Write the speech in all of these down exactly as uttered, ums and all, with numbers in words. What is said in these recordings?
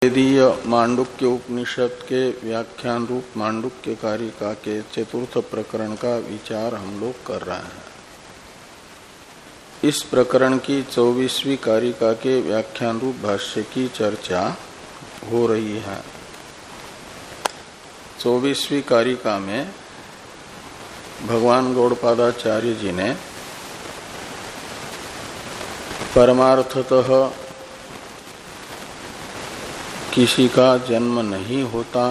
वेदीय मांडुक्य उपनिषद के व्याख्यान रूप मांडुक्य कारिका के चतुर्थ प्रकरण का विचार हम लोग कर रहे हैं। इस प्रकरण की चौबीसवीं कारिका के व्याख्यान रूप भाष्य की चर्चा हो रही है। चौबीसवीं कारिका में भगवान गौड़पादाचार्य जी ने परमार्थतः किसी का जन्म नहीं होता,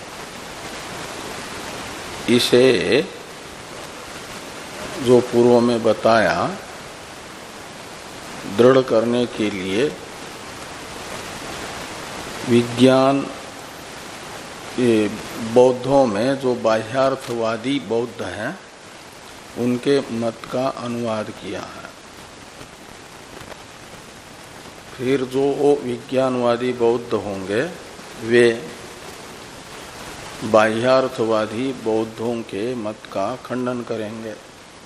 इसे जो पूर्व में बताया दृढ़ करने के लिए विज्ञान ये बौद्धों में जो बाह्यार्थवादी बौद्ध हैं उनके मत का अनुवाद किया है। फिर जो विज्ञानवादी बौद्ध होंगे वे बाह्यार्थवादी बौद्धों के मत का खंडन करेंगे।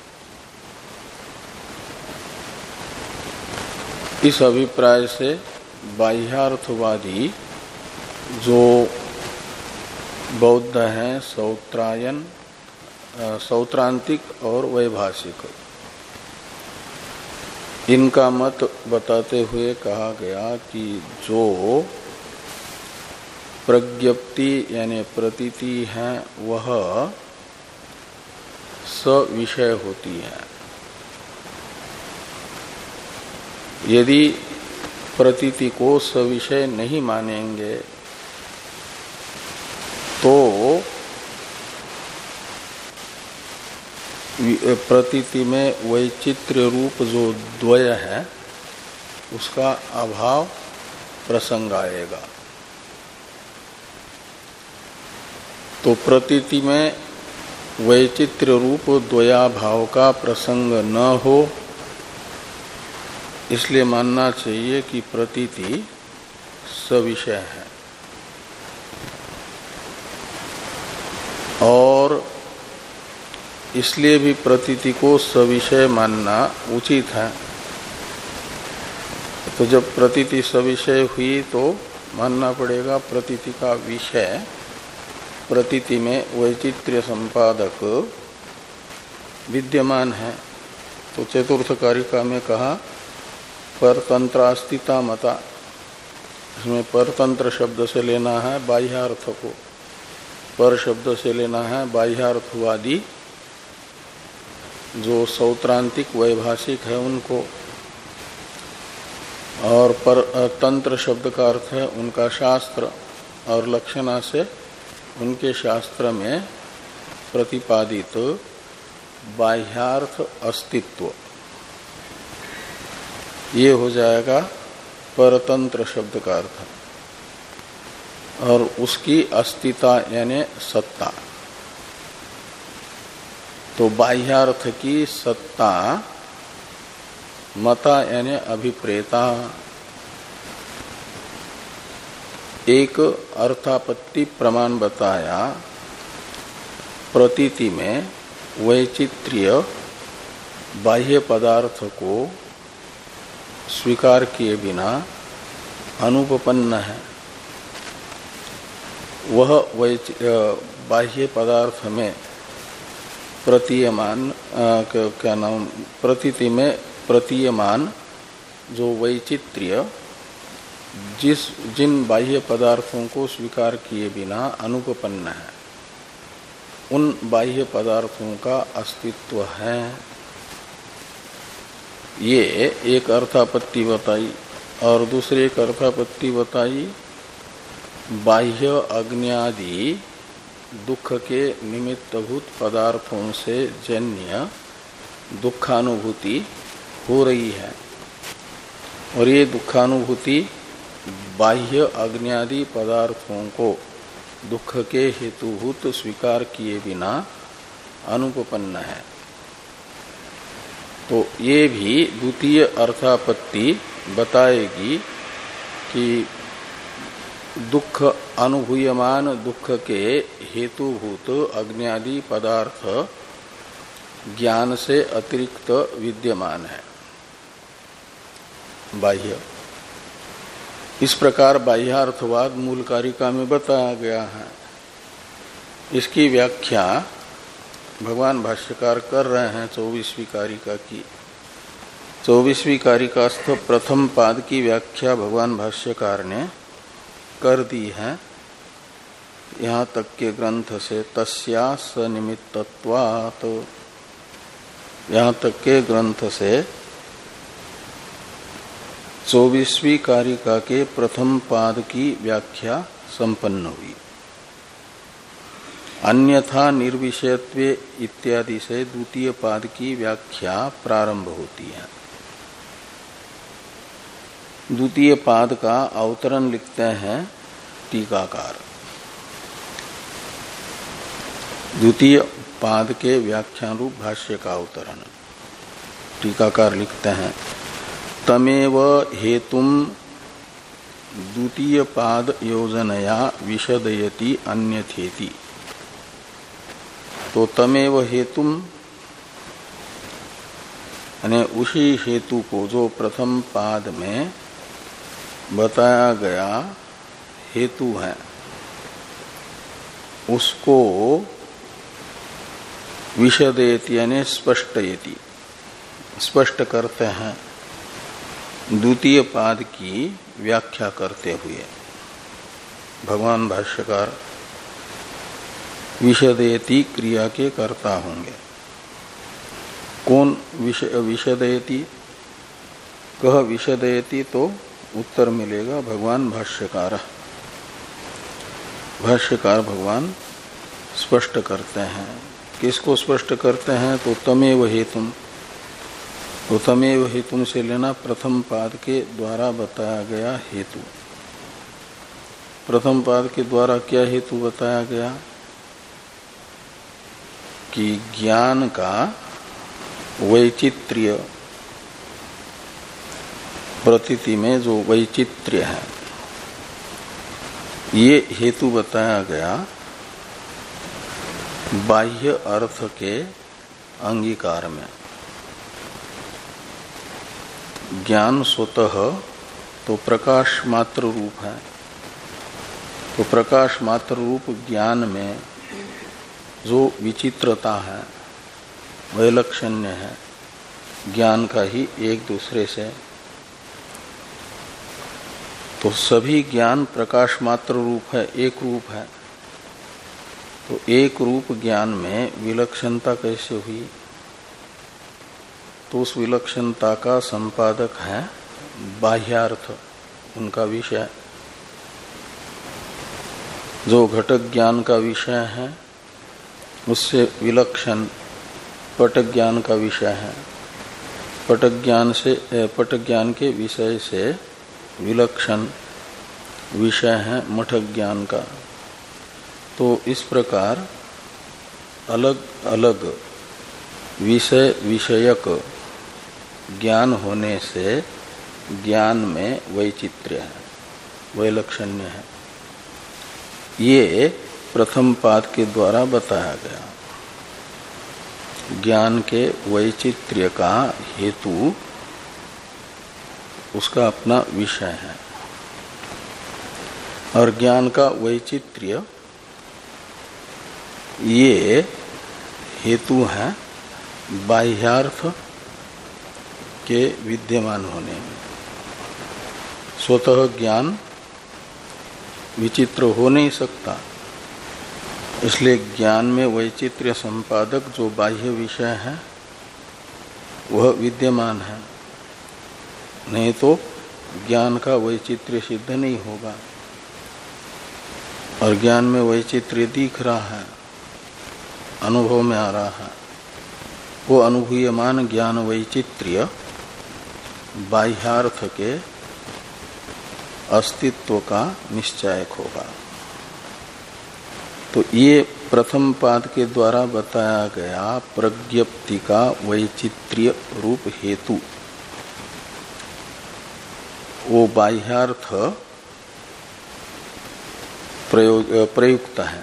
इस अभिप्राय से बाह्यार्थवादी जो बौद्ध हैं सौत्रायन सौत्रांतिक और वैभाषिक, इनका मत बताते हुए कहा गया कि जो प्रज्ञप्ति यानी प्रतीति है वह सविषय होती है। यदि प्रतीति को सविषय नहीं मानेंगे तो प्रतीति में वैचित्र्य रूप जो द्वय है उसका अभाव प्रसंग आएगा। तो प्रतीति में वैचित्र्य रूप द्वयाभाव का प्रसंग न हो, इसलिए मानना चाहिए कि प्रतीति सविषय है। और इसलिए भी प्रतीति को सविषय मानना उचित है। तो जब प्रतीति सविषय हुई तो मानना पड़ेगा प्रतीति का विषय प्रतीति में वैचित्र्य संपादक विद्यमान है। तो चतुर्थ कारिका में कहा परतंत्रास्तिता मता, इसमें परतंत्र शब्द से लेना है बाह्यार्थ को, पर शब्द से लेना है बाह्यार्थवादी जो सौत्रांतिक वैभाषिक है उनको, और पर तंत्र शब्द का अर्थ है उनका शास्त्र, और लक्षणा से उनके शास्त्र में प्रतिपादित बाह्यार्थ अस्तित्व, ये हो जाएगा परतंत्र शब्द का अर्थ। और उसकी अस्तिता यानी सत्ता, तो बाह्यार्थ की सत्ता मता यानी अभिप्रेता। एक अर्थापत्ति प्रमाण बताया प्रतीति में वैचित्र्य बाह्य पदार्थ को स्वीकार किए बिना अनुपपन्न है। वह बाह्य पदार्थ में प्रतीयमान क्या नाम प्रतीति में प्रतीयमान जो वैचित्र्य जिस जिन बाह्य पदार्थों को स्वीकार किए बिना अनुपपन्न है, उन बाह्य पदार्थों का अस्तित्व है। ये एक अर्थापत्ति बताई। और दूसरी एक अर्थापत्ति बताई बाह्य अज्ञादि दुख के निमित्तभूत पदार्थों से जन्य दुखानुभूति हो रही है, और ये दुखानुभूति बाह्य अज्ञादि पदार्थों को दुख के हेतुभूत स्वीकार किए बिना अनुपपन्न है। तो ये भी द्वितीय अर्थापत्ति बताएगी कि दुख अनुभूयमान दुख के हेतुभूत अज्ञादि पदार्थ ज्ञान से अतिरिक्त विद्यमान है बाह्य। इस प्रकार बाह्यार्थवाद मूल कारिका में बताया गया है। इसकी व्याख्या भगवान भाष्यकार कर रहे हैं चौबीसवीं कारिका की। चौबीसवीं कारिकास्थ प्रथम पाद की व्याख्या भगवान भाष्यकार ने कर दी है यहाँ तक के ग्रंथ से, तस्या सनिमित्तत्वात्, यहाँ तक के ग्रंथ से चौबीसवीं कारिका के प्रथम पाद की व्याख्या संपन्न हुई। अन्यथा निर्विषयत्व इत्यादि से द्वितीय पाद की व्याख्या प्रारंभ होती है। द्वितीय पाद का अवतरण लिखते हैं टीकाकार। द्वितीय पाद के व्याख्यान रूप भाष्य का अवतरण टीकाकार लिखते हैं, तमेव हेतुम द्वितीय पाद योजनया विशदयति अन्यथेति। तो तमेव हेतुम यानी उसी हेतु को जो प्रथम पाद में बताया गया हेतु है उसको विशदयति यानी स्पष्टयति, स्पष्ट करते हैं द्वितीय पाद की व्याख्या करते हुए। भगवान भाष्यकार विशदयति क्रिया के कर्ता होंगे। कौन विशदयति, कह विशदयति, तो उत्तर मिलेगा भगवान भाष्यकार। भाष्यकार भगवान स्पष्ट करते हैं। किसको स्पष्ट करते हैं? तो तमेव हेतुम, तो तमेव हेतुम से लेना प्रथम पाद के द्वारा बताया गया हेतु। प्रथम पाद के द्वारा क्या हेतु बताया गया कि ज्ञान का वैचित्र्य, प्रतीति में जो वैचित्र्य है, ये हेतु बताया गया बाह्य अर्थ के अंगीकार में। ज्ञान स्वतः तो प्रकाश मात्र रूप है, तो प्रकाश मात्र रूप ज्ञान में जो विचित्रता है, वैलक्षण्य है ज्ञान का ही एक दूसरे से, तो सभी ज्ञान प्रकाश मात्र रूप है, एक रूप है। तो एक रूप ज्ञान में विलक्षणता कैसे हुई? तो उस विलक्षणता का संपादक है बाह्यार्थ, उनका विषय। जो घटक ज्ञान का विषय है उससे विलक्षण पटक ज्ञान का विषय है, पटक ज्ञान से पटक ज्ञान के विषय से विलक्षण विषय है मठक ज्ञान का। तो इस प्रकार अलग अलग विषय विषयक ज्ञान होने से ज्ञान में वैचित्र्य है, वैलक्षण्य है। ये प्रथम पाद के द्वारा बताया गया। ज्ञान के वैचित्र्य का हेतु उसका अपना विषय है, और ज्ञान का वैचित्र्य ये हेतु है बाह्यार्थ के विद्यमान होने में। स्वतः ज्ञान विचित्र हो नहीं सकता, इसलिए ज्ञान में वैचित्र्य संपादक जो बाह्य विषय है वह विद्यमान है, नहीं तो ज्ञान का वैचित्र्य सिद्ध नहीं होगा। और ज्ञान में वैचित्र्य दिख रहा है, अनुभव में आ रहा है, वो अनुभूयमान ज्ञान वैचित्र्य बाह्यार्थ के अस्तित्व का निश्चायक होगा। तो ये प्रथम पाद के द्वारा बताया गया प्रज्ञप्ति का वैचित्र्य रूप हेतु, वो बाह्यार्थ प्रयोग प्रयुक्त है,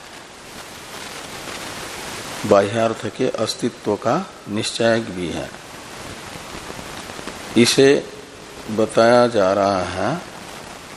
बाह्यार्थ के अस्तित्व का निश्चायक भी है। इसे बताया जा रहा है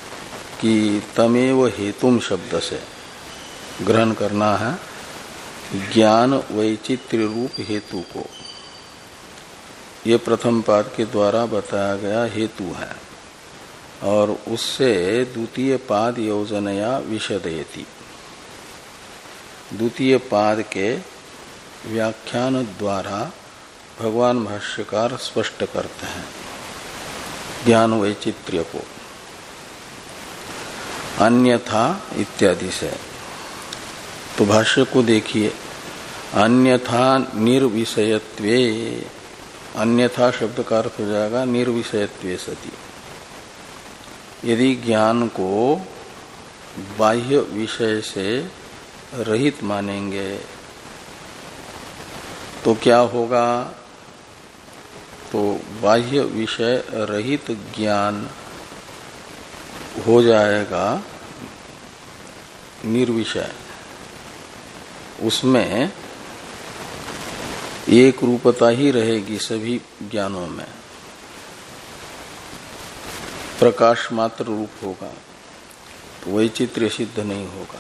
कि तमेव हेतुम शब्द से ग्रहण करना है ज्ञान वैचित्र्य रूप हेतु को। ये प्रथम पाद के द्वारा बताया गया हेतु है और उससे द्वितीय पाद योजनया विशदयति। द्वितीय पाद के व्याख्यान द्वारा भगवान भाष्यकार स्पष्ट करते हैं ज्ञान वैचित्र्य को अन्यथा इत्यादि से। तो भाष्य को देखिए, अन्यथा निर्विषयत्वे, अन्यथा शब्द का अर्थ हो जाएगा निर्विषयत्वे सति। यदि ज्ञान को बाह्य विषय से रहित मानेंगे तो क्या होगा? तो बाह्य विषय रहित ज्ञान हो जाएगा निर्विषय। उसमें एक रूपता ही रहेगी सभी ज्ञानों में, प्रकाश मात्र रूप होगा, तो वैचित्र्य सिद्ध नहीं होगा।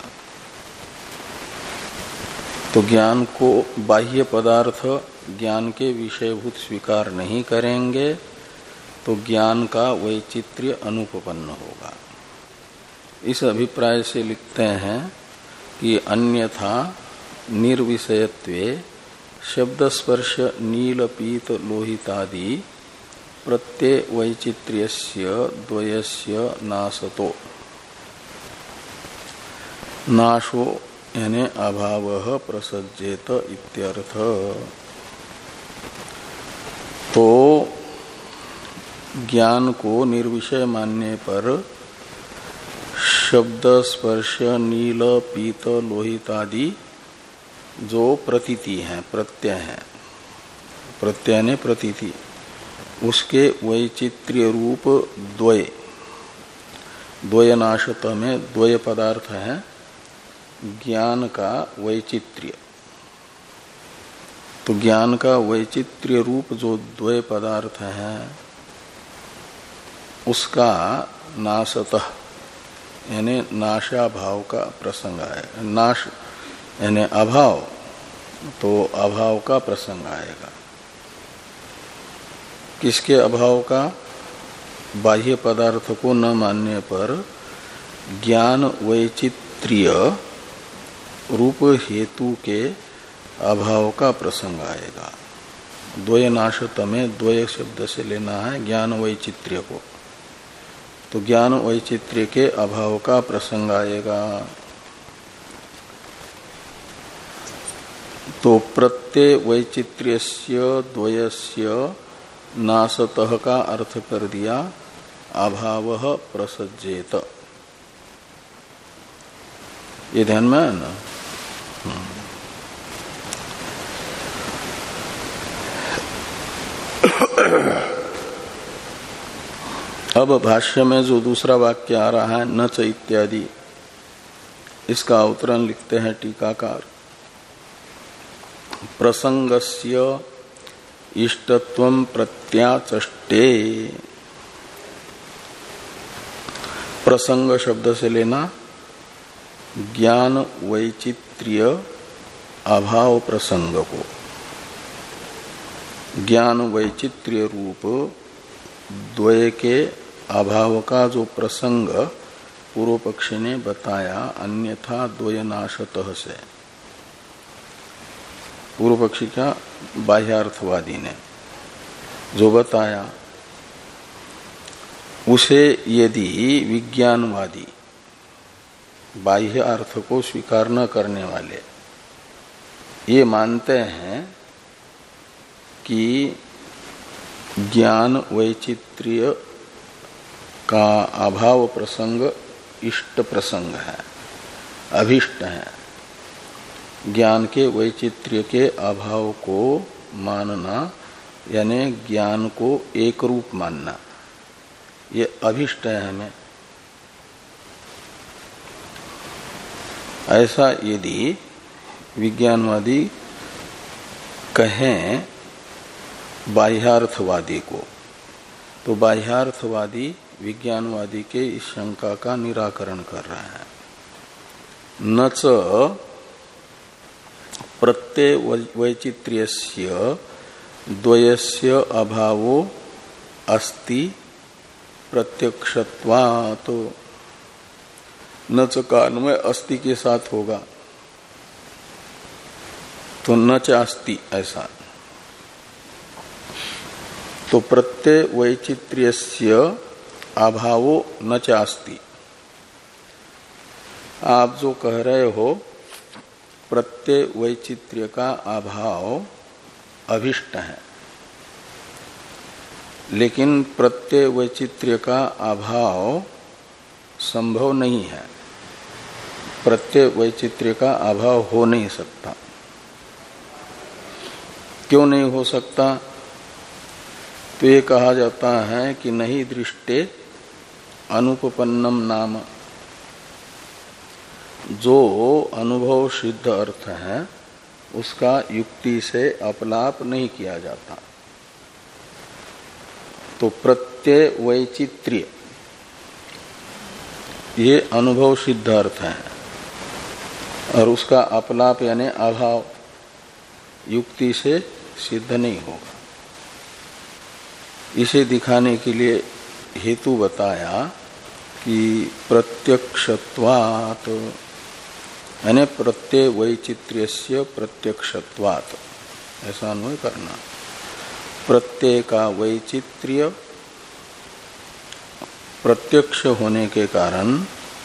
तो ज्ञान को बाह्य पदार्थ ज्ञान के विषयभूत स्वीकार नहीं करेंगे तो ज्ञान का वैचित्र्य अनुपपन्न होगा। इस अभिप्राय से लिखते हैं कि अन्यथा निर्विषयत्वे शब्द स्पर्श नील पीत लोहितादि प्रत्यय वैचित्र्यस्य द्वयस्य नाशतो, नाशो यानी अभावः प्रसज्जेत इत्यर्थ। तो ज्ञान को निर्विषय मानने पर शब्द स्पर्श नील पीत लोहित आदि जो प्रतीति है, प्रत्यय है, प्रत्यय ने प्रतीति, उसके वैचित्र्य रूप द्वय, द्वयनाशत में द्वय पदार्थ है ज्ञान का वैचित्र्य। तो ज्ञान का वैचित्र्य रूप जो द्वय पदार्थ है उसका नाशतः यानी नाशाभाव का प्रसंग है। नाश यानी अभाव, तो अभाव का प्रसंग आएगा। किसके अभाव का? बाह्य पदार्थ को न मानने पर ज्ञान वैचित्र्य रूप हेतु के अभाव का प्रसंग आएगा। द्वय नाशत में द्वय शब्द से लेना है ज्ञान वैचित्र्य को, तो ज्ञान वैचित्र्य के अभाव का प्रसंग आएगा। तो प्रत्यय वैचित्र्यस्य द्वयस्य नाशतः का अर्थ कर दिया अभावः प्रसज्जेत। ये ध्यान में है ना? अब भाष्य में जो दूसरा वाक्य आ रहा है न च इत्यादि, इसका अवतरण लिखते हैं टीकाकार। प्रसंगस्य इष्टत्वं प्रत्याचष्टे, प्रसंग शब्द से लेना ज्ञान वैचित्र्य अभाव प्रसंग को। ज्ञान वैचित्र्य रूप द्वय के अभाव का जो प्रसंग पूर्व पक्षी ने बताया अन्यथा द्वयनाशतः से, पूर्व पक्षी का बाह्यार्थवादी ने जो बताया, उसे यदि विज्ञानवादी बाह्य अर्थ को स्वीकार न करने वाले ये मानते हैं कि ज्ञान वैचित्र्य का अभाव प्रसंग इष्ट प्रसंग है, अभिष्ट है, ज्ञान के वैचित्र्य के अभाव को मानना यानी ज्ञान को एक रूप मानना, ये अभिष्ट है हमें। ऐसा यदि विज्ञानवादी कहें बाह्यार्थवादी को, तो बाह्यार्थवादी विज्ञानवादी के इस शंका का निराकरण कर रहा है। न च प्रत्यय वैचित्र्यस्य द्वयस्य अभावो अस्ति प्रत्यक्षत्वात्। न च का अन्वय अस्ति के साथ होगा तो न च अस्ति ऐसा। तो प्रत्यय वैचित्र्यस्य अभावो न च अस्ति। आप जो कह रहे हो प्रत्यय वैचित्र्य का अभाव अभिष्ट है, लेकिन प्रत्यय वैचित्र्य का अभाव संभव नहीं है। प्रत्यय वैचित्र्य का अभाव हो नहीं सकता। क्यों नहीं हो सकता? तो ये कहा जाता है कि नहीं दृष्टे अनुपपन्नम नाम, जो अनुभव सिद्ध अर्थ है उसका युक्ति से अपलाप नहीं किया जाता। तो प्रत्यय वैचित्र्य ये अनुभव सिद्ध अर्थ है और उसका अपलाप यानी अभाव युक्ति से सिद्ध नहीं होगा। इसे दिखाने के लिए हेतु बताया कि प्रत्यक्षत्वात् यानी प्रत्यय वैचित्र्यस्य प्रत्यक्षत्वात्, ऐसा अन्वय करना। प्रत्यय का वैचित्र्य प्रत्यक्ष होने के कारण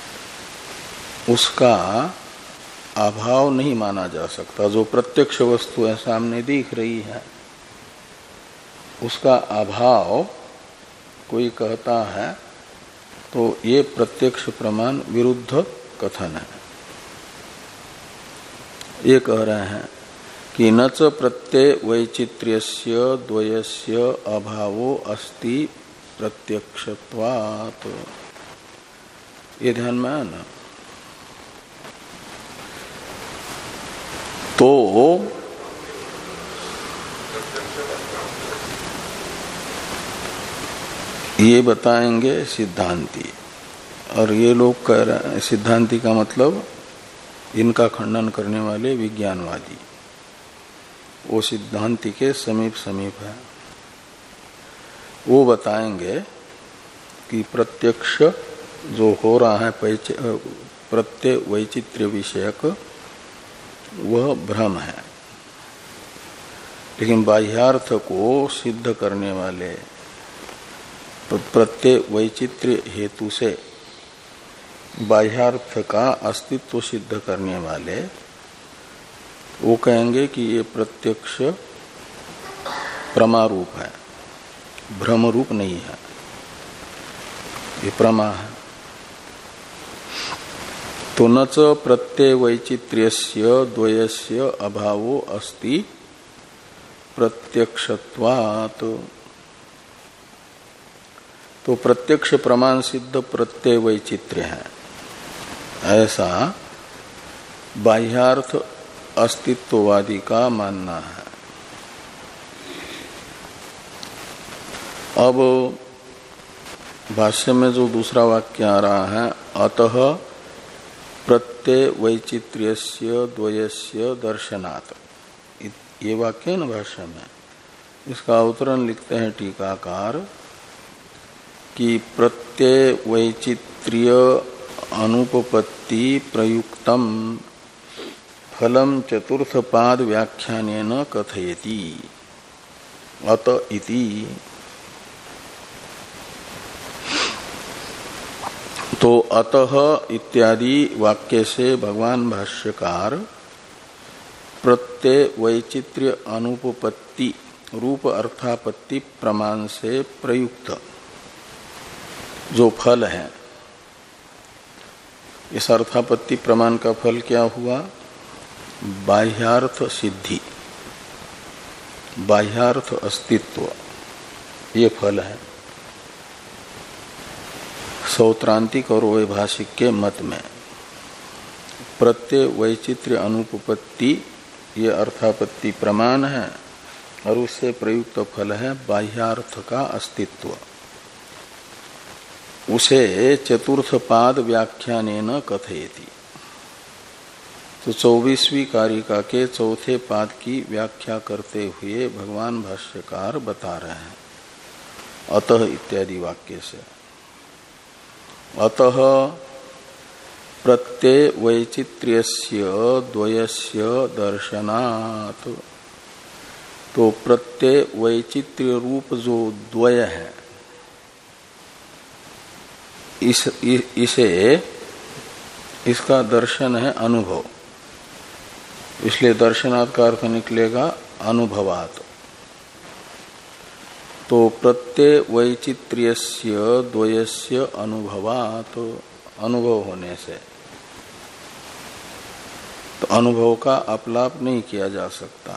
उसका अभाव नहीं माना जा सकता। जो प्रत्यक्ष वस्तु है सामने दिख रही है, उसका अभाव कोई कहता है तो ये प्रत्यक्ष प्रमाण विरुद्ध कथन है। ये कह रहे हैं कि न च प्रत्यय वैचित्र्यस्य द्वयस्य अभावो अस्ति प्रत्यक्षत्वात्। ये ध्यान में है ना। तो ये बताएंगे सिद्धांती, और ये लोग कह रहे हैं, सिद्धांती का मतलब इनका खंडन करने वाले विज्ञानवादी, वो सिद्धांति के समीप समीप है। वो बताएंगे कि प्रत्यक्ष जो हो रहा है प्रत्यय वैचित्र्य विषयक वह भ्रम है, लेकिन बाह्यार्थ को सिद्ध करने वाले प्रत्यय वैचित्र्य हेतु से बाह्यार्थ का अस्तित्व सिद्ध करने वाले वो कहेंगे कि ये प्रत्यक्ष प्रमारूप है, भ्रम रूप नहीं है, ये प्रमा है। तो न च प्रत्यय वैचित्र्यस्य द्वयस्य अभावो अस्ति प्रत्यक्षत्वात्। तो प्रत्यक्ष प्रमाण सिद्ध प्रत्यय वैचित्र्य है, ऐसा बाह्यार्थ अस्तित्ववादी का मानना है। अब भाष्य में जो दूसरा वाक्य आ रहा है, अतः प्रत्यय वैचित्र्यस्य द्वयस्य दर्शनात्, ये वाक्य है ना भाष्य में। इसका अवतरण लिखते हैं टीकाकार कि प्रत्यय वैचित्र्य अनुपपत्ति प्रयुक्तम फलम चतुर्थ पाद व्याख्यानेन कथयति अत इति। तो अतः इत्यादि वाक्य से भगवान भाष्यकार प्रत्यय वैचित्र्य अनुपपत्ति रूप अर्थापत्ति प्रमाण से प्रयुक्त जो फल है, इस अर्थापत्ति प्रमाण का फल क्या हुआ? बाह्यार्थ सिद्धि, बाह्यार्थ अस्तित्व, ये फल है सौत्रांतिक और वैभाषिक के मत में। प्रत्यय वैचित्र्य अनुपपत्ति ये अर्थापत्ति प्रमाण है और उससे प्रयुक्त फल है बाह्यार्थ का अस्तित्व। उसे चतुर्थ पाद व्याख्यानेन कथयति। तो चौबीसवीं कारिका के चौथे पाद की व्याख्या करते हुए भगवान भाष्यकार बता रहे हैं अतः इत्यादि वाक्य से। अतः प्रत्यय वैचित्र्यस्य द्वयस्य दर्शनात्, तो प्रत्यय वैचित्र्य रूप जो द्वय है इस इसे इसका दर्शन है अनुभव, इसलिए दर्शनात् का अर्थ निकलेगा अनुभवात्। तो प्रत्यय वैचित्र्यस्य द्वयस्य अनुभवात्, अनुभव होने से, तो अनुभव का अपलाप नहीं किया जा सकता।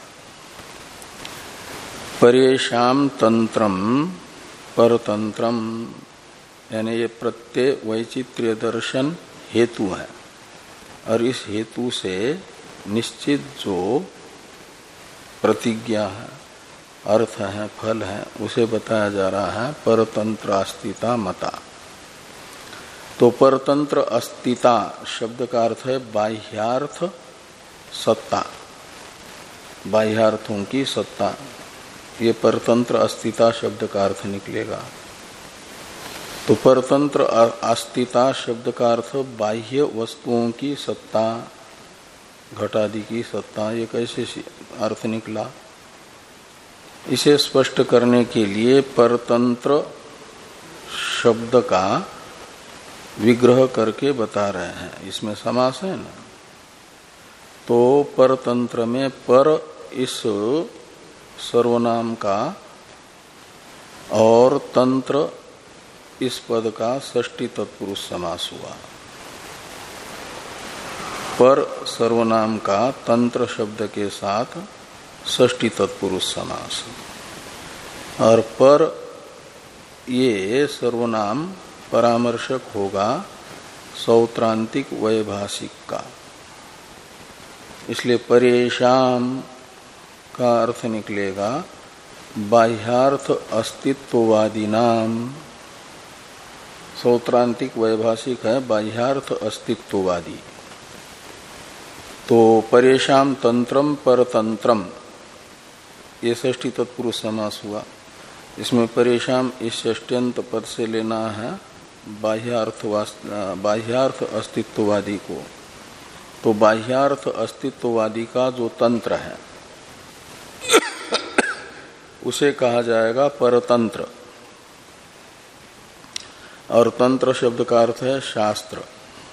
परेशाम तंत्रम परतंत्रम, यानी ये प्रत्यय वैचित्र्य दर्शन हेतु है, और इस हेतु से निश्चित जो प्रतिज्ञा है, अर्थ है, फल है, उसे बताया जा रहा है परतंत्र अस्तिता मता। तो परतंत्र अस्तिता शब्द का अर्थ है बाह्यार्थ सत्ता, बाह्यार्थों की सत्ता, ये परतंत्र अस्तिता शब्द का अर्थ निकलेगा। तो परतंत्र अस्तिता शब्द का अर्थ बाह्य वस्तुओं की सत्ता, घटादि की सत्ता, ये कैसे अर्थ निकला? इसे स्पष्ट करने के लिए परतंत्र शब्द का विग्रह करके बता रहे हैं। इसमें समास है ना, तो परतंत्र में पर इस सर्वनाम का और तंत्र इस पद का षष्ठी तत्पुरुष समास हुआ। पर सर्वनाम का तंत्र शब्द के साथ षष्ठी तत्पुरुष समास, और पर ये सर्वनाम परामर्शक होगा सौत्रांतिक वैभाषिक का, इसलिए परेशान का अर्थ निकलेगा बाह्यार्थ अस्तित्ववादी नाम। सौत्रांतिक वैभाषिक है बाह्यार्थ अस्तित्ववादी। तो परेशान तंत्रम परतंत्रम, ये षष्ठी तत्पुरुष समास हुआ। इसमें परेशान इस षष्ट्यंत पद से लेना है बाह्यार्थ बाह्यार्थ अस्तित्ववादी को। तो बाह्यार्थ अस्तित्ववादी का जो तंत्र है उसे कहा जाएगा परतंत्र, और तंत्र शब्द का अर्थ है शास्त्र।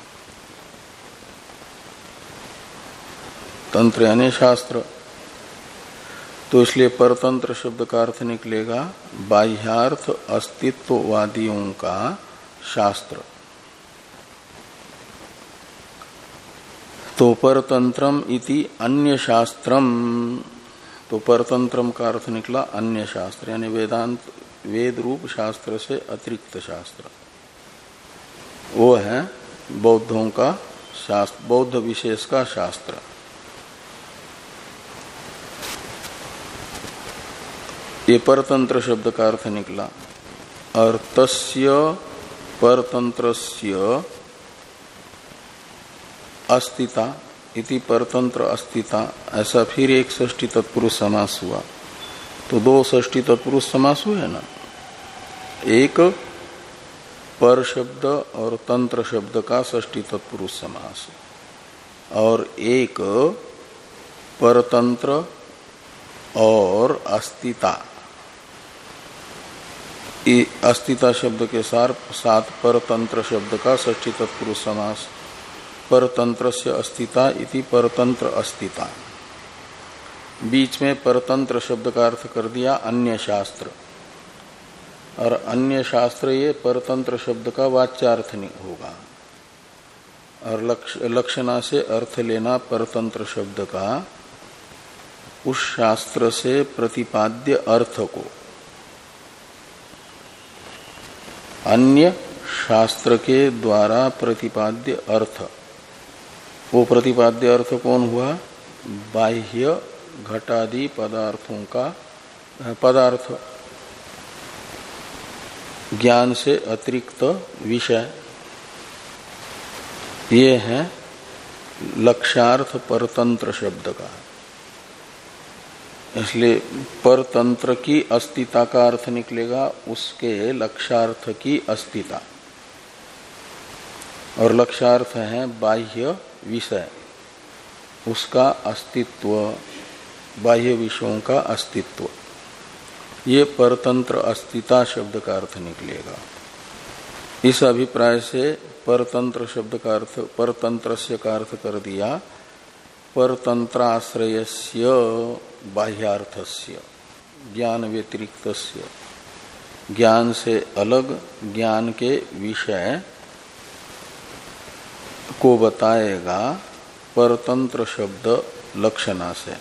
तंत्र यानी शास्त्र, तो इसलिए परतंत्र शब्द का अर्थ निकलेगा बाह्यार्थ अस्तित्ववादियों का शास्त्र। तो परतंत्रम इति अन्य शास्त्रम, तो परतंत्रम का अर्थ निकला अन्य शास्त्र, यानी वेदांत वेद रूप शास्त्र से अतिरिक्त शास्त्र, वो है बौद्धों का शास्त्र, बौद्ध विशेष का शास्त्र। ये परतंत्र शब्द का अर्थ निकला। और तस्य परतंत्रस्य अस्तिता इति परतंत्र अस्तिता, ऐसा फिर एक षष्ठी तत्पुरुष समास हुआ। तो दो षष्ठी तत्पुरुष समास हुए ना, एक पर शब्द और तंत्र शब्द का षष्ठी तत्पुरुष समास, और एक परतंत्र और अस्तिता, अस्तिता शब्द के साथ परतंत्र शब्द का षष्ठी तत्पुरुष समास। परतंत्रस्य अस्तिता इति परतंत्र अस्तिता, बीच में परतंत्र शब्द का अर्थ कर दिया अन्य शास्त्र, और अन्य शास्त्र ये परतंत्र शब्द का वाच्यार्थ नहीं होगा, और लक्ष, लक्षणा से अर्थ लेना परतंत्र शब्द का उस शास्त्र से प्रतिपाद्य अर्थ को अन्य शास्त्र के द्वारा प्रतिपाद्य अर्थ, वो प्रतिपाद्य अर्थ कौन हुआ? बाह्य घटादि पदार्थों का पदार्थ, ज्ञान से अतिरिक्त विषय, ये है लक्ष्यार्थ परतंत्र शब्द का। इसलिए परतंत्र की अस्तिता का अर्थ निकलेगा उसके लक्ष्यार्थ की अस्तिता, और लक्ष्यार्थ है बाह्य विषय, उसका अस्तित्व, बाह्य विषयों का अस्तित्व, ये परतंत्र अस्तिता शब्द का अर्थ निकलेगा। इस अभिप्राय से परतंत्र शब्द का अर्थ, परतंत्रस्य का अर्थ कर दिया परतंत्राश्रयस्य बाह्यार्थस्य, ज्ञान व्यतिरिक्तस्य, ज्ञान से अलग ज्ञान के विषय को बताएगा परतंत्र शब्द लक्षणा से।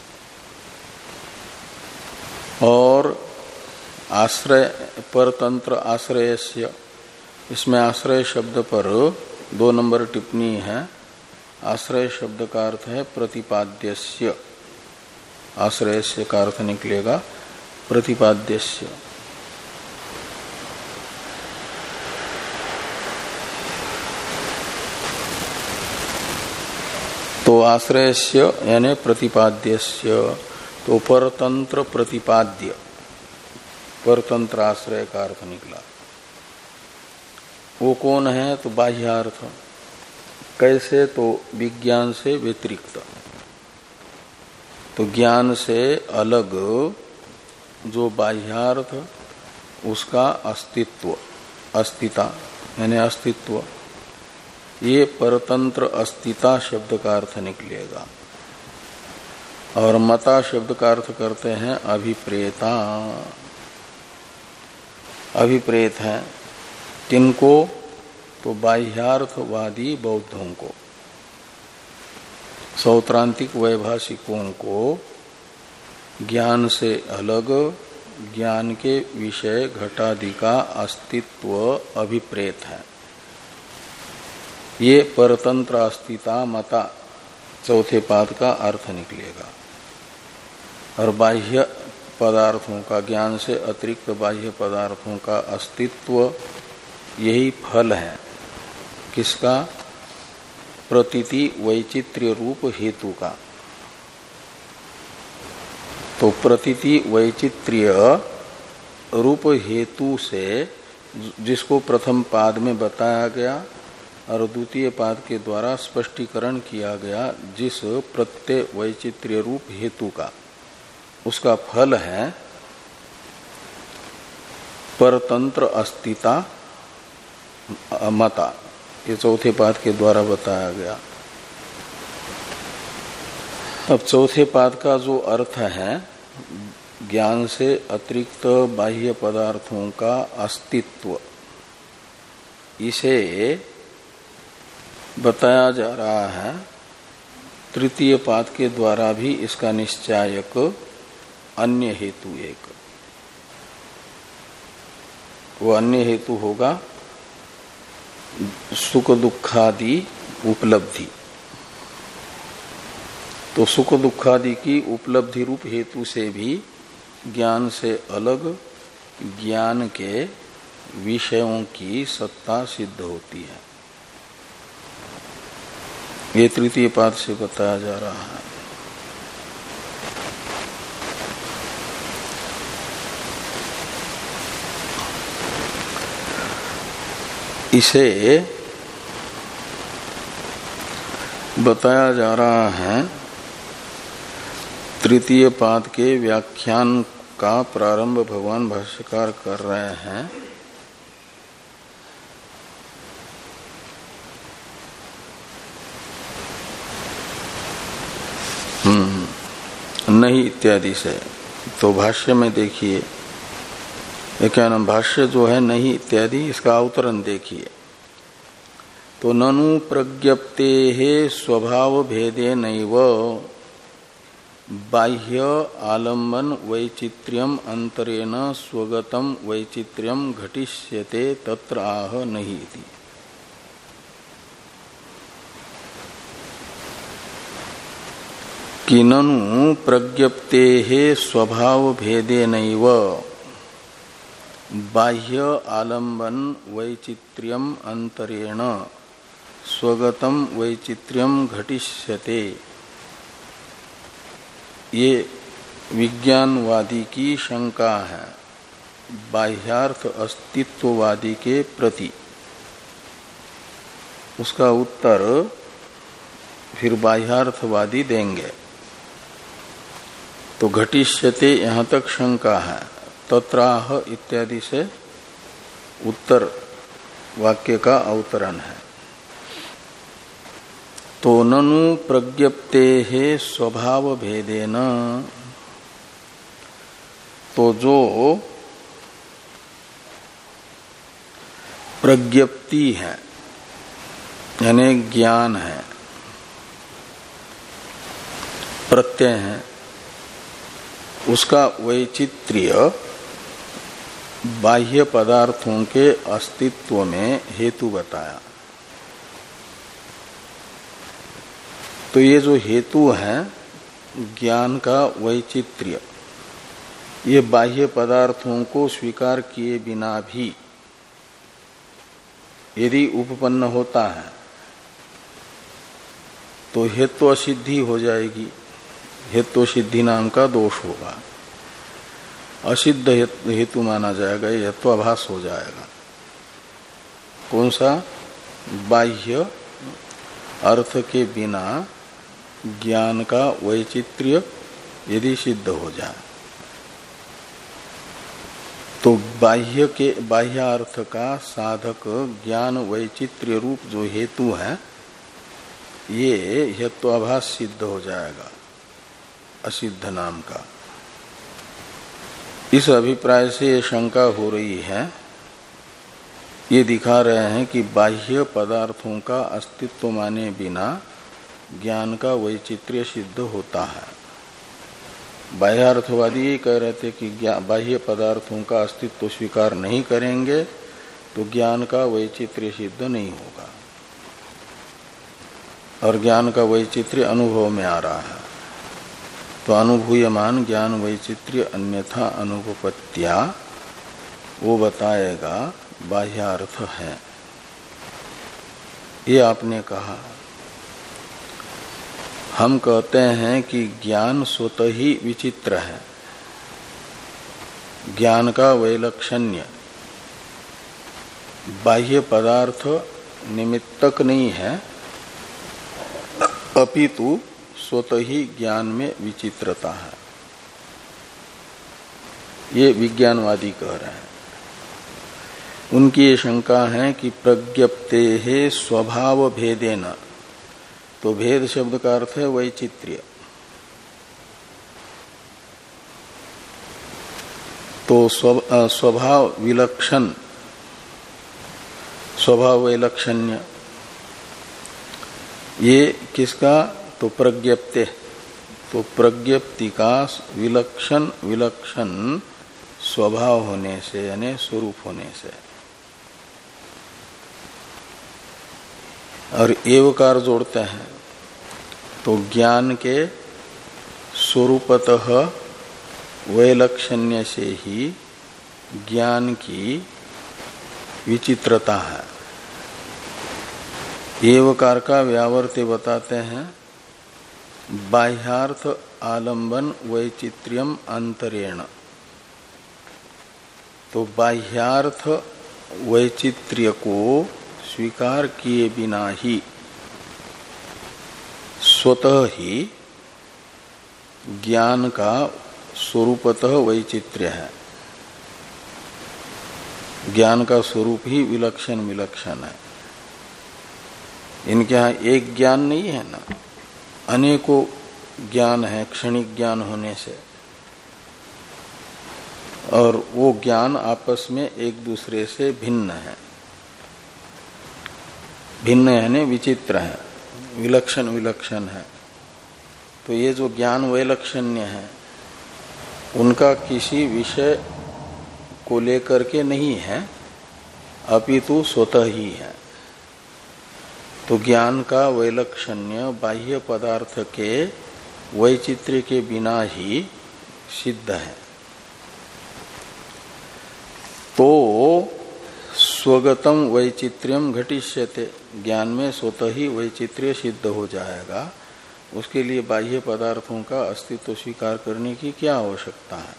और आश्रय, परतंत्र आश्रयस्य, इसमें आश्रय शब्द पर दो नंबर टिप्पणी है। आश्रय शब्द का अर्थ है प्रतिपाद्यस्य, आश्रयस्य का अर्थ निकलेगा प्रतिपाद्यस्य। तो आश्रयस्य यानी प्रतिपाद्यस्य, तो परतंत्र प्रतिपाद्य, परतंत्र आश्रय का अर्थ निकला। वो कौन है? तो बाह्यार्थ। कैसे? तो विज्ञान से व्यतिरिक्त, तो ज्ञान से अलग जो बाह्यार्थ, उसका अस्तित्व, अस्तिता यानी अस्तित्व, ये परतंत्र अस्तिता शब्द का अर्थ निकलेगा। और मता शब्द का अर्थ करते हैं अभिप्रेता, अभिप्रेत है किनको? तो बाह्यार्थवादी बौद्धों को, सौत्रांतिक वैभाषिकों को ज्ञान से अलग ज्ञान के विषय घटादि का अस्तित्व अभिप्रेत है। ये परतंत्र अस्तिता मता चौथे पाद का अर्थ निकलेगा। और बाह्य पदार्थों का, ज्ञान से अतिरिक्त बाह्य पदार्थों का अस्तित्व यही फल है किसका? प्रतीति वैचित्र्य रूप हेतु का। तो प्रतीति वैचित्र्य रूप हेतु से, जिसको प्रथम पाद में बताया गया और द्वितीय पाद के द्वारा स्पष्टीकरण किया गया, जिस प्रत्यय वैचित्र्य रूप हेतु का, उसका फल है परतंत्र अस्तिता मता, ये चौथे पाद के द्वारा बताया गया। अब चौथे पाद का जो अर्थ है ज्ञान से अतिरिक्त बाह्य पदार्थों का अस्तित्व, इसे बताया जा रहा है तृतीय पाद के द्वारा भी। इसका निश्चायक अन्य हेतु एक, वो अन्य हेतु होगा सुख दुखादि उपलब्धि। तो सुख दुखादि की उपलब्धि रूप हेतु से भी ज्ञान से अलग ज्ञान के विषयों की सत्ता सिद्ध होती है। ये तृतीय पाद से बताया जा रहा है। इसे बताया जा रहा है तृतीय पाद के व्याख्यान का प्रारंभ भगवान भाष्यकार कर रहे हैं। हम्म नहीं इत्यादि से। तो भाष्य में देखिए, क्या नाम, भाष्य जो है नहीं इत्यादि, इसका अवतरण देखिए। तो ननु प्रज्ञप्ते स्वभाव भेदे नैव बाह्य आलम्बन वैचित्र्यम अंतरेण स्वगतम वैचित्र्यम घटिष्यते तत्र आह नहीं इति। कि ननु प्रज्ञप्ते स्वभाव भेदे नैव बाह्य आलंबन वैचित्र्यम अंतरेण स्वगतम वैचित्र्यम घटिष्यते, ये विज्ञानवादी की शंका है बाह्यार्थ अस्तित्ववादी के प्रति। उसका उत्तर फिर बाह्यार्थवादी देंगे। तो घटिष्यते यहां तक शंका है, तत्राह इत्यादि से उत्तर वाक्य का अवतरण है। तो ननु प्रज्ञप्तेः स्वभाव भेदेन, तो जो प्रज्ञप्ति है यानी ज्ञान है, प्रत्यय है, उसका वैचित्र्य बाह्य पदार्थों के अस्तित्व में हेतु बताया। तो ये जो हेतु है ज्ञान का वैचित्र्य, ये बाह्य पदार्थों को स्वीकार किए बिना भी यदि उपपन्न होता है तो हेतु असिद्धि हो जाएगी, हेतु सिद्धि नाम का दोष होगा, असिद्ध हेतु माना जाएगा, ये हेत्वाभास हो जाएगा। कौन सा? बाह्य अर्थ के बिना ज्ञान का वैचित्र्य यदि सिद्ध हो जाए तो बाह्य के बाह्य अर्थ का साधक ज्ञान वैचित्र्य रूप जो हेतु है ये हेत्वाभास सिद्ध हो जाएगा असिद्ध नाम का। इस अभिप्राय से ये शंका हो रही है। ये दिखा रहे हैं कि बाह्य पदार्थों का अस्तित्व माने बिना ज्ञान का वैचित्र्य सिद्ध होता है। बाह्यार्थवादी ये कह रहे थे कि बाह्य पदार्थों का अस्तित्व स्वीकार नहीं करेंगे तो ज्ञान का वैचित्र्य सिद्ध नहीं होगा, और ज्ञान का वैचित्र्य अनुभव में आ रहा है। तो अनुभूयमान ज्ञान वैचित्र्य अन्यथा अनुपपत्त्या वो बताएगा बाह्यार्थ है, ये आपने कहा। हम कहते हैं कि ज्ञान स्वतः ही विचित्र है, ज्ञान का वैलक्षण्य बाह्य पदार्थ निमित्तक नहीं है, अपितु स्वतः ही ज्ञान में विचित्रता है। ये विज्ञानवादी कह रहे हैं। उनकी ये शंका है कि प्रज्ञप्तेः स्वभाव भेदेन, तो भेद शब्द का अर्थ है वैचित्र्य। तो स्वभाव विलक्षण, स्वभाव वैलक्षण्य, ये किसका? तो प्रज्ञप्ते, तो प्रज्ञप्ति का विलक्षण विलक्षण स्वभाव होने से यानी स्वरूप होने से। और एवकार जोड़ते हैं तो ज्ञान के स्वरूपतः वैलक्षण्य से ही ज्ञान की विचित्रता है। एवकार का व्यावर्त्य बताते हैं बाह्यार्थ आलंबन वैचित्र्यम अंतरेण, तो बाह्यार्थ वैचित्र्य को स्वीकार किए बिना ही स्वतः ही ज्ञान का स्वरूपतः वैचित्र्य है। ज्ञान का स्वरूप ही विलक्षण विलक्षण है। इनके यहाँ एक ज्ञान नहीं है ना, अनेकों ज्ञान है क्षणिक ज्ञान होने से, और वो ज्ञान आपस में एक दूसरे से भिन्न है। भिन्न यानी विचित्र है, विलक्षण विलक्षण है। तो ये जो ज्ञान वैलक्षण्य है उनका किसी विषय को लेकर के नहीं है, अपितु स्वतः ही है। तो ज्ञान का वैलक्षण्य बाह्य पदार्थ के वैचित्र्य के बिना ही सिद्ध है। तो स्वगतम वैचित्र्यम घटिष्यते, ज्ञान में स्वतः ही वैचित्र्य सिद्ध हो जाएगा। उसके लिए बाह्य पदार्थों का अस्तित्व स्वीकार करने की क्या आवश्यकता है?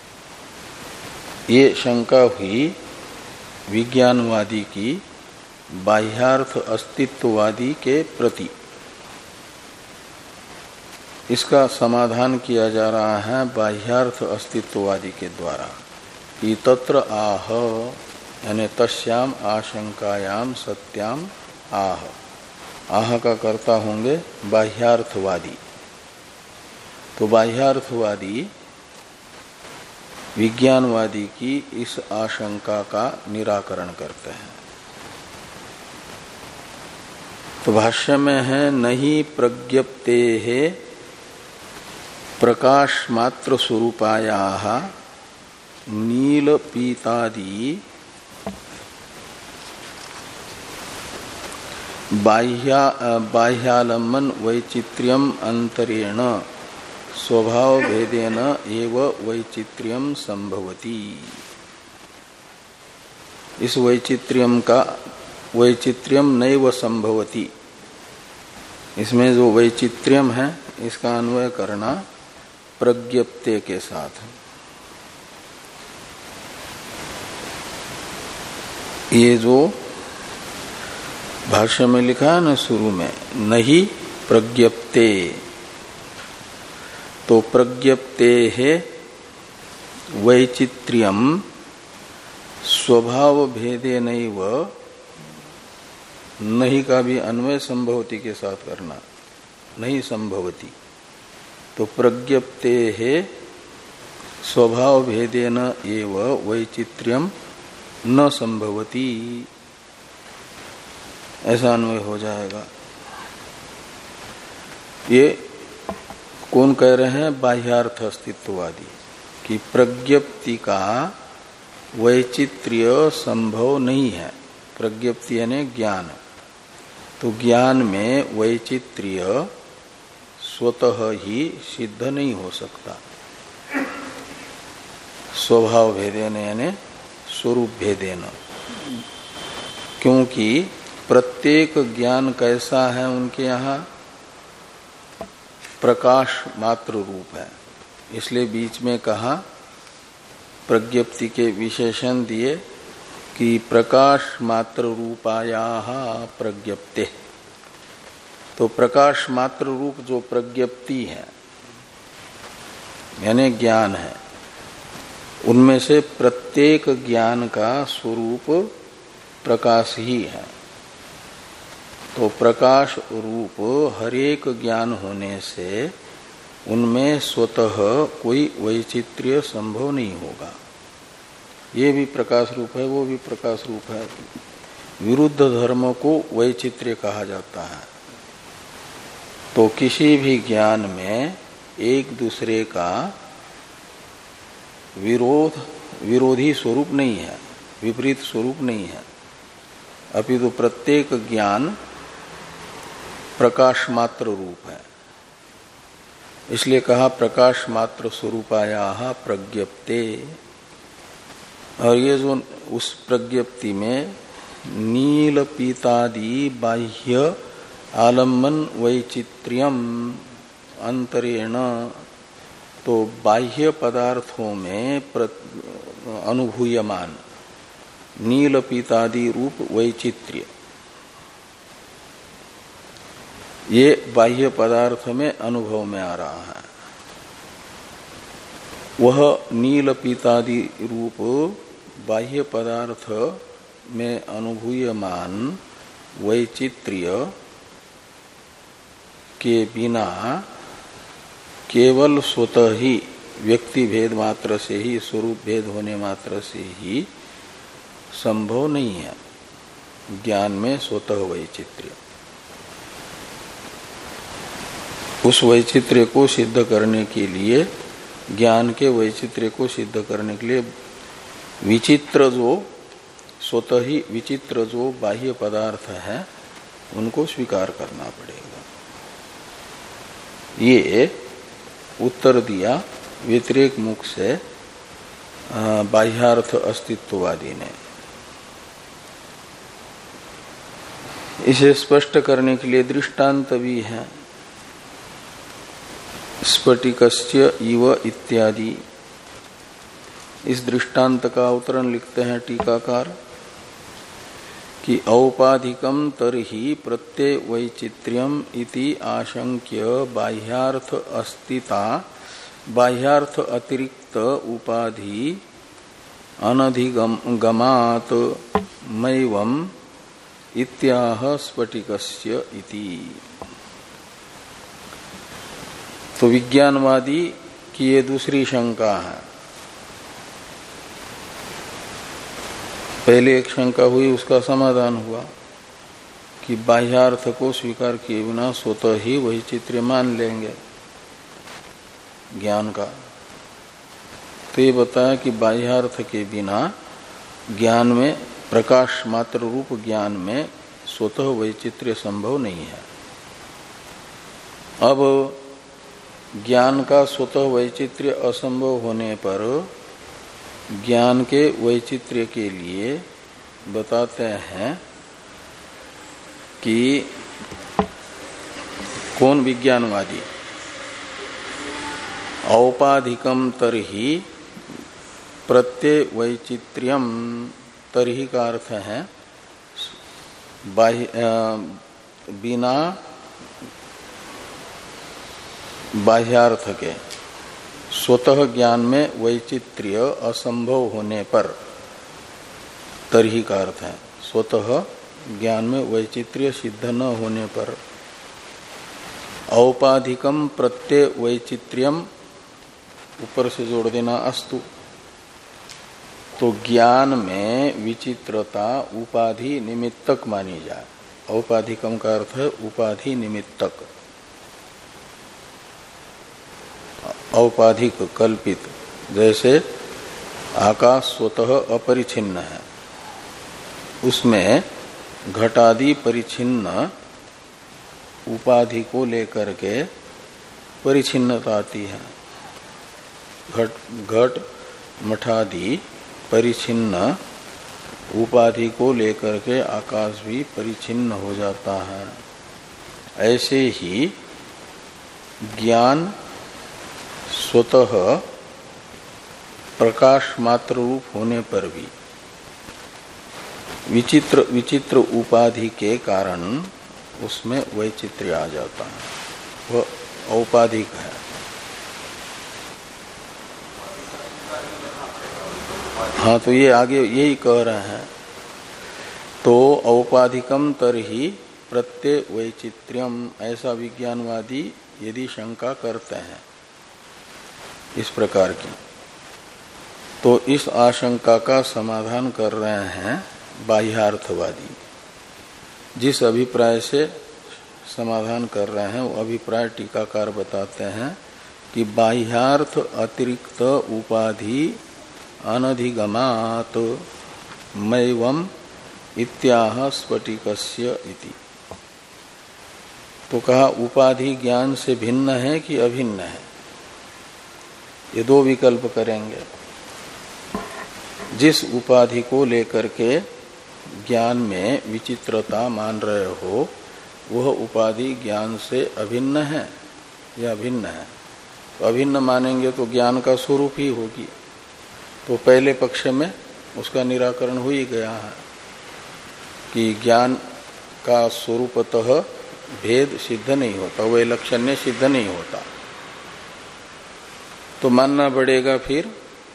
ये शंका हुई विज्ञानवादी की बाह्यार्थ अस्तित्ववादी के प्रति। इसका समाधान किया जा रहा है बाह्यार्थ अस्तित्ववादी के द्वारा कि तत्र आह, यानी तस्याम आशंकायाम सत्याम आह। आह का कर्ता होंगे बाह्यार्थवादी। तो बाह्यार्थवादी विज्ञानवादी की इस आशंका का निराकरण करते हैं। तो भाष्य में है नहीं प्रज्ञप्ते है प्रकाश मात्र स्वरूपायाः नील पीतादि बाह्या बाह्यालम्बन वैचित्र्यम अंतरेण स्वभाव भेदेन एव वैचित्र्यम संभवति। इस वैचित्र्यम का वैचित्र्यम नैव संभवति, इसमें जो वैचित्र्यम है इसका अन्वय करना प्रज्ञप्ते के साथ। ये जो भाष्य में लिखा है ना शुरू में, नहीं प्रज्ञप्ते, तो प्रज्ञप्ते है वैचित्र्यम स्वभाव भेदे नैव, नहीं का भी अन्वय संभवती के साथ करना, नहीं संभवती। तो प्रज्ञप्ते है स्वभाव भेदेन एव वैचित्र्यम न संभवती, ऐसा अन्वय हो जाएगा। ये कौन कह रहे हैं? बाह्यार्थ अस्तित्ववादी कि प्रज्ञप्ति का वैचित्र्य संभव नहीं है। प्रज्ञप्ति यानी ज्ञान, तो ज्ञान में वैचित्र्य स्वतः ही सिद्ध नहीं हो सकता। स्वभाव भेदेन यानी स्वरूप भेदेन, क्योंकि प्रत्येक ज्ञान कैसा है उनके यहाँ? प्रकाश मात्र रूप है। इसलिए बीच में कहा प्रज्ञप्ति के विशेषण दिए कि प्रकाश मात्र रूपायाः प्रज्ञप्ते। तो प्रकाश मात्र रूप जो प्रज्ञप्ति है यानी ज्ञान है, उनमें से प्रत्येक ज्ञान का स्वरूप प्रकाश ही है। तो प्रकाश रूप हरेक ज्ञान होने से उनमें स्वतः कोई वैचित्र्य संभव नहीं होगा। ये भी प्रकाश रूप है, वो भी प्रकाश रूप है। विरुद्ध धर्म को वैचित्र्य कहा जाता है। तो किसी भी ज्ञान में एक दूसरे का विरोध विरोधी स्वरूप नहीं है, विपरीत स्वरूप नहीं है, अपितु तो प्रत्येक ज्ञान प्रकाश मात्र रूप है। इसलिए कहा प्रकाश मात्र स्वरूपायाः प्रज्ञप्ते। और ये जो उस प्रज्ञप्ति में नील पीतादि बाह्य आलम्बन वैचित्र्यम अंतरेण, तो बाह्य पदार्थों में अनुभूयमान नील पीतादि रूप वैचित्र्य, ये बाह्य पदार्थ में अनुभव में आ रहा है। वह नील पीतादि रूप बाह्य पदार्थ में अनुभूयमान वैचित्र्य के बिना केवल स्वतः ही व्यक्ति भेद मात्र से ही, स्वरूप भेद होने मात्र से ही संभव नहीं है ज्ञान में स्वतः वैचित्र्य। उस वैचित्र्य को सिद्ध करने के लिए, ज्ञान के वैचित्र्य को सिद्ध करने के लिए विचित्र जो स्वतः ही विचित्र जो बाह्य पदार्थ है उनको स्वीकार करना पड़ेगा। ये उत्तर दिया व्यतिरेक मुख से बाह्यार्थ अस्तित्ववादी ने। इसे स्पष्ट करने के लिए दृष्टांत भी है। स्फटिकस्य इव इत्यादि, इस दृष्टांत का अवतरण लिखते हैं टीकाकार कि औपाधिकम तरहि प्रत्यय वैचित्र्यम इति आशंक्य बाह्यार्थ अस्तिता बाह्यार्थ अतिरिक्त उपाधि अनधिगमात् मैवम इत्याह स्फटिकस्य इति। तो विज्ञानवादी की ये दूसरी शंका है। पहले एक शंका हुई, उसका समाधान हुआ कि बाह्यार्थ को स्वीकार किए बिना स्वतः ही वही चित्र मान लेंगे ज्ञान का। तो ये बताया कि बाह्यार्थ के बिना ज्ञान में, प्रकाश मात्र रूप ज्ञान में स्वतः वैचित्र्य संभव नहीं है। अब ज्ञान का स्वतः वैचित्र्य असंभव होने पर ज्ञान के वैचित्र्य के लिए बताते हैं कि कौन विज्ञानवादी, औपाधिकम तरहि प्रत्यय वैचित्र्यम, तरहि का अर्थ है बाह्य बिना बाह्यार्थ के स्वतः ज्ञान में वैचित्र्य असंभव होने पर, तरहि का अर्थ है स्वतः ज्ञान में वैचित्र्य सिद्ध न होने पर, औपाधिकम प्रत्यय वैचित्र्यम ऊपर से जोड़ देना अस्तु। तो ज्ञान में विचित्रता उपाधि निमित्तक मानी जाए। औपाधिकम का अर्थ है उपाधि निमित्तक, औपाधिक कल्पित। जैसे आकाश स्वतः अपरिछिन्न है, उसमें घटादि परिछिन्न उपाधि को लेकर के परिछिन्नता आती है। घट घट मठादि परिछिन्न उपाधि को लेकर के आकाश भी परिछिन्न हो जाता है। ऐसे ही ज्ञान स्वतः प्रकाश मात्र रूप होने पर भी विचित्र विचित्र उपाधि के कारण उसमें वैचित्र्य आ जाता है, वह औपाधिक है। हाँ, तो ये आगे यही कह रहे हैं। तो औपाधिकम तरहि प्रत्यय वैचित्र्यम, ऐसा विज्ञानवादी यदि शंका करते हैं इस प्रकार की, तो इस आशंका का समाधान कर रहे हैं बाह्यार्थवादी। जिस अभिप्राय से समाधान कर रहे हैं वो अभिप्राय टीकाकार बताते हैं कि बाह्यार्थ अतिरिक्त उपाधि अनधिगमात् मैवम इत्याह स्फटिकस्य इति। तो कहा उपाधि ज्ञान से भिन्न है कि अभिन्न है, ये दो विकल्प करेंगे। जिस उपाधि को लेकर के ज्ञान में विचित्रता मान रहे हो वह उपाधि ज्ञान से अभिन्न है या भिन्न है। तो अभिन्न मानेंगे तो ज्ञान का स्वरूप ही होगी। तो पहले पक्ष में उसका निराकरण हो ही गया है कि ज्ञान का स्वरूपतः भेद सिद्ध नहीं होता, वह लक्षण्य सिद्ध नहीं होता। तो मानना पड़ेगा फिर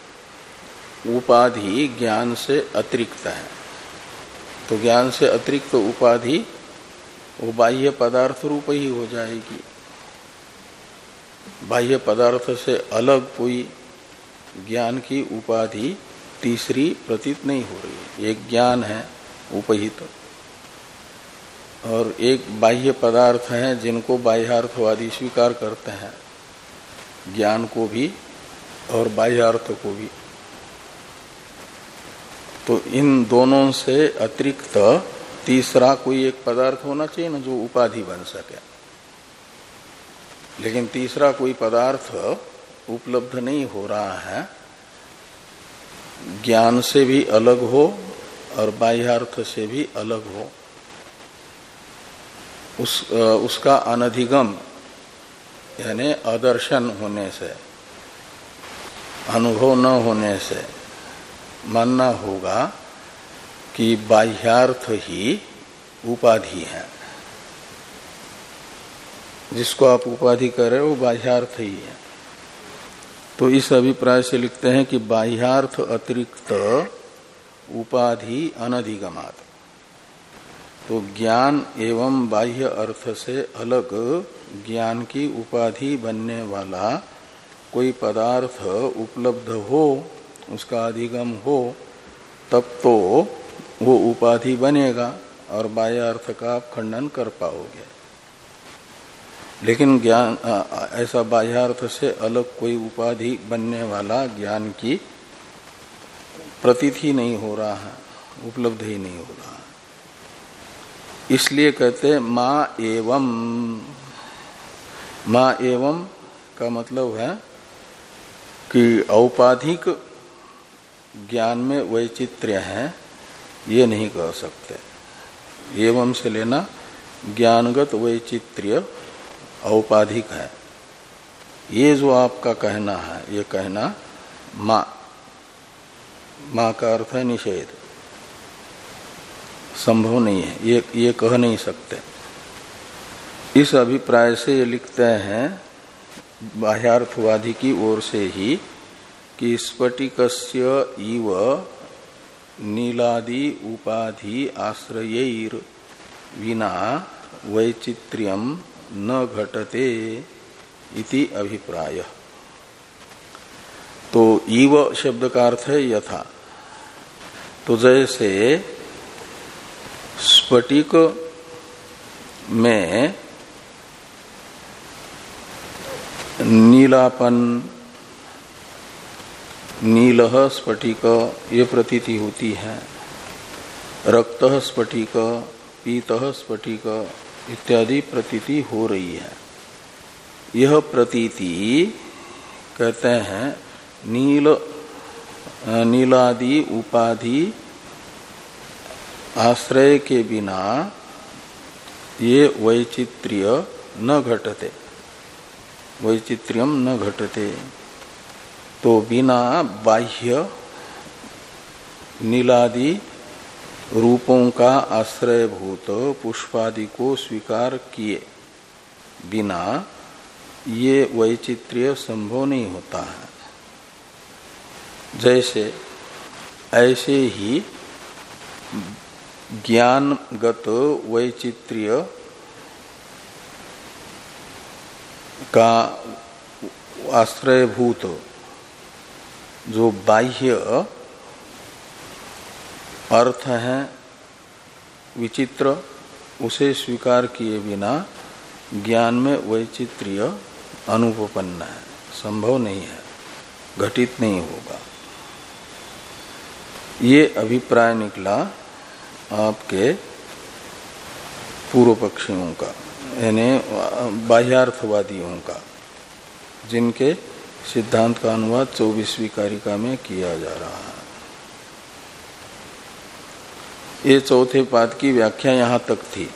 उपाधि ज्ञान से अतिरिक्त है। तो ज्ञान से अतिरिक्त उपाधि वो बाह्य पदार्थ रूप ही हो जाएगी। बाह्य पदार्थ से अलग कोई ज्ञान की उपाधि तीसरी प्रतीत नहीं हो रही। एक ज्ञान है उपहित और एक बाह्य पदार्थ है जिनको बाह्यार्थवादी स्वीकार करते हैं, ज्ञान को भी और बाह्यार्थ को भी। तो इन दोनों से अतिरिक्त तीसरा कोई एक पदार्थ होना चाहिए ना जो उपाधि बन सके। लेकिन तीसरा कोई पदार्थ उपलब्ध नहीं हो रहा है, ज्ञान से भी अलग हो और बाह्यार्थ से भी अलग हो, उस उसका अनधिगम यानी अदर्शन होने से, अनुभव न होने से मानना होगा कि बाह्यार्थ ही उपाधि है। जिसको आप उपाधि कर रहे हो वो बाह्यार्थ ही है। तो इस अभिप्राय से लिखते हैं कि बाह्यार्थ अतिरिक्त उपाधि अनधिगमात्। तो ज्ञान एवं बाह्य अर्थ से अलग ज्ञान की उपाधि बनने वाला कोई पदार्थ उपलब्ध हो, उसका अधिगम हो, तब तो वो उपाधि बनेगा और बाह्य अर्थ का आप खंडन कर पाओगे। लेकिन ज्ञान ऐसा बाह्यार्थ से अलग कोई उपाधि बनने वाला ज्ञान की प्रतीति नहीं हो रहा है, उपलब्ध ही नहीं हो रहा। इसलिए कहते मां एवं, मां एवं का मतलब है कि औपाधिक ज्ञान में वैचित्र्य है, ये नहीं कह सकते। एवं से लेना ज्ञानगत वैचित्र्य औपाधिक है, ये जो आपका कहना है, ये कहना मां, मां का अर्थ है निषेध, संभव नहीं है, ये ये कह नहीं सकते। इस अभिप्राय से ये लिखते हैं बाह्यार्थवादी की ओर से ही कि स्फटिकस्य इव नीलादि उपाधि आश्रयैर विना वैचित्र्यम न घटते इति अभिप्राय। तो इव शब्द का अर्थ है यथा। तो जैसे स्फटिक में नीलापन, नीलः स्फटिक ये प्रतीति होती है, रक्तः स्फटिक, पीतः स्फटिक इत्यादि प्रतीति हो रही है। यह प्रतीति कहते हैं नील नीलादि उपाधि आश्रय के बिना ये वैचित्र्य न घटते, वैचित्र्यम न घटते। तो बिना बाह्य नीलादि रूपों का आश्रयभूत पुष्पादि को स्वीकार किए बिना ये वैचित्र्य संभव नहीं होता है। जैसे ऐसे ही ज्ञानगत वैचित्र्य का आश्रयभूत जो बाह्य अर्थ है विचित्र, उसे स्वीकार किए बिना ज्ञान में वैचित्र्य अनुपपन्न है, संभव नहीं है, घटित नहीं होगा। ये अभिप्राय निकला आपके पूर्व पक्षियों का, यानी बाह्यार्थवादियों का, जिनके सिद्धांत का अनुवाद चौबीसवीं कारिका में किया जा रहा है। ये चौथे पाद की व्याख्या यहां तक थी।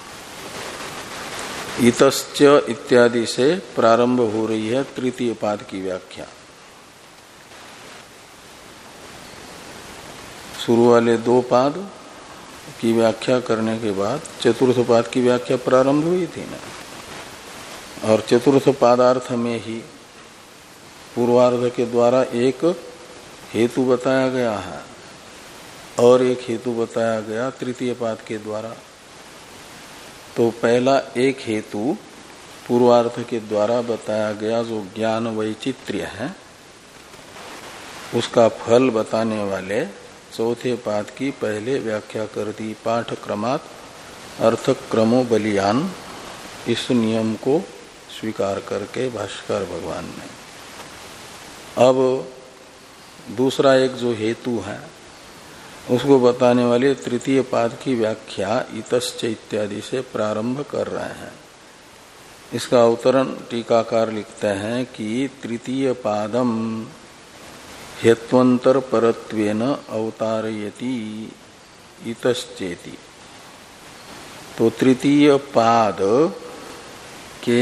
इतश्च इत्यादि से प्रारंभ हो रही है तृतीय पाद की व्याख्या। शुरू वाले दो पाद की व्याख्या करने के बाद चतुर्थ पाद की व्याख्या प्रारंभ हुई थी ना, और चतुर्थ पादार्थ में ही पूर्वार्ध के द्वारा एक हेतु बताया गया है और एक हेतु बताया गया तृतीय पाद के द्वारा। तो पहला एक हेतु पूर्वार्ध के द्वारा बताया गया जो ज्ञान वैचित्र्य है, उसका फल बताने वाले चौथे पाद की पहले व्याख्या कर दी। पाठ क्रमात् अर्थ क्रमो बलियान, इस नियम को स्वीकार करके भाष्कर भगवान ने अब दूसरा एक जो हेतु है उसको बताने वाले तृतीय पाद की व्याख्या इतश्च इत्यादि से प्रारंभ कर रहे हैं। इसका अवतरण टीकाकार लिखते हैं कि तृतीय पादम हेत्वंतर परत्वेन अवतारयति इतश्चेति। तो तृतीय पाद के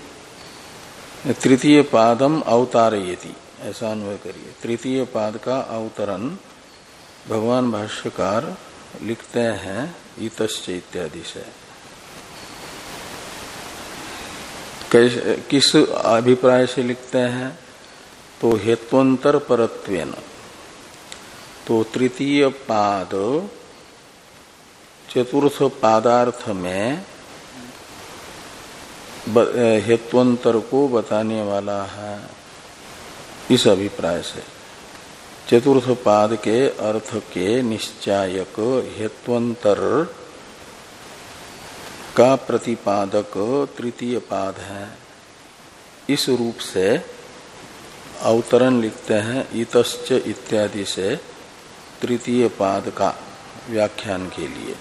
तृतीय पादम अवतारयति ऐसा अन्वय करिए। तृतीय पाद का अवतरण भगवान भाष्यकार लिखते हैं इतश्च इत्यादि से। किस अभिप्राय से लिखते हैं? तो हेत्वंतर परत्वेन। तो तृतीय पाद चतुर्थ पादार्थ में हेत्वंतर को बताने वाला है, इस अभिप्राय से। चतुर्थ पाद के अर्थ के निश्चायक हेत्वंतर का प्रतिपादक तृतीय पाद है। इस रूप से अवतरण लिखते हैं इतश्च इत्यादि से तृतीय पाद का व्याख्यान के लिए।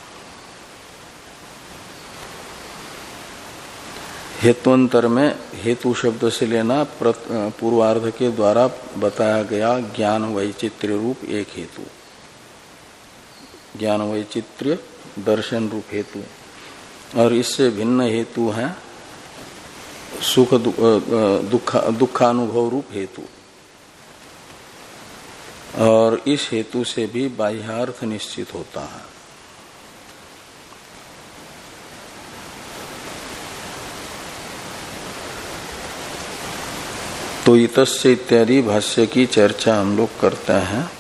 हेत्वंतर में हेतु शब्द से लेना पूर्वार्ध के द्वारा बताया गया ज्ञान वैचित्र्य रूप एक हेतु, ज्ञान वैचित्र्य दर्शन रूप हेतु, और इससे भिन्न हेतु है सुख दुख दुखानुभव रूप हेतु। और इस हेतु से भी बाह्यार्थ निश्चित होता है। तो इतस्य इत्यादि भाष्य की चर्चा हम लोग करते हैं।